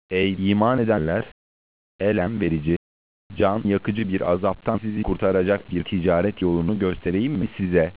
Ey iman edenler! Elem verici, can yakıcı bir azaptan sizi kurtaracak bir ticaret yolunu göstereyim mi size?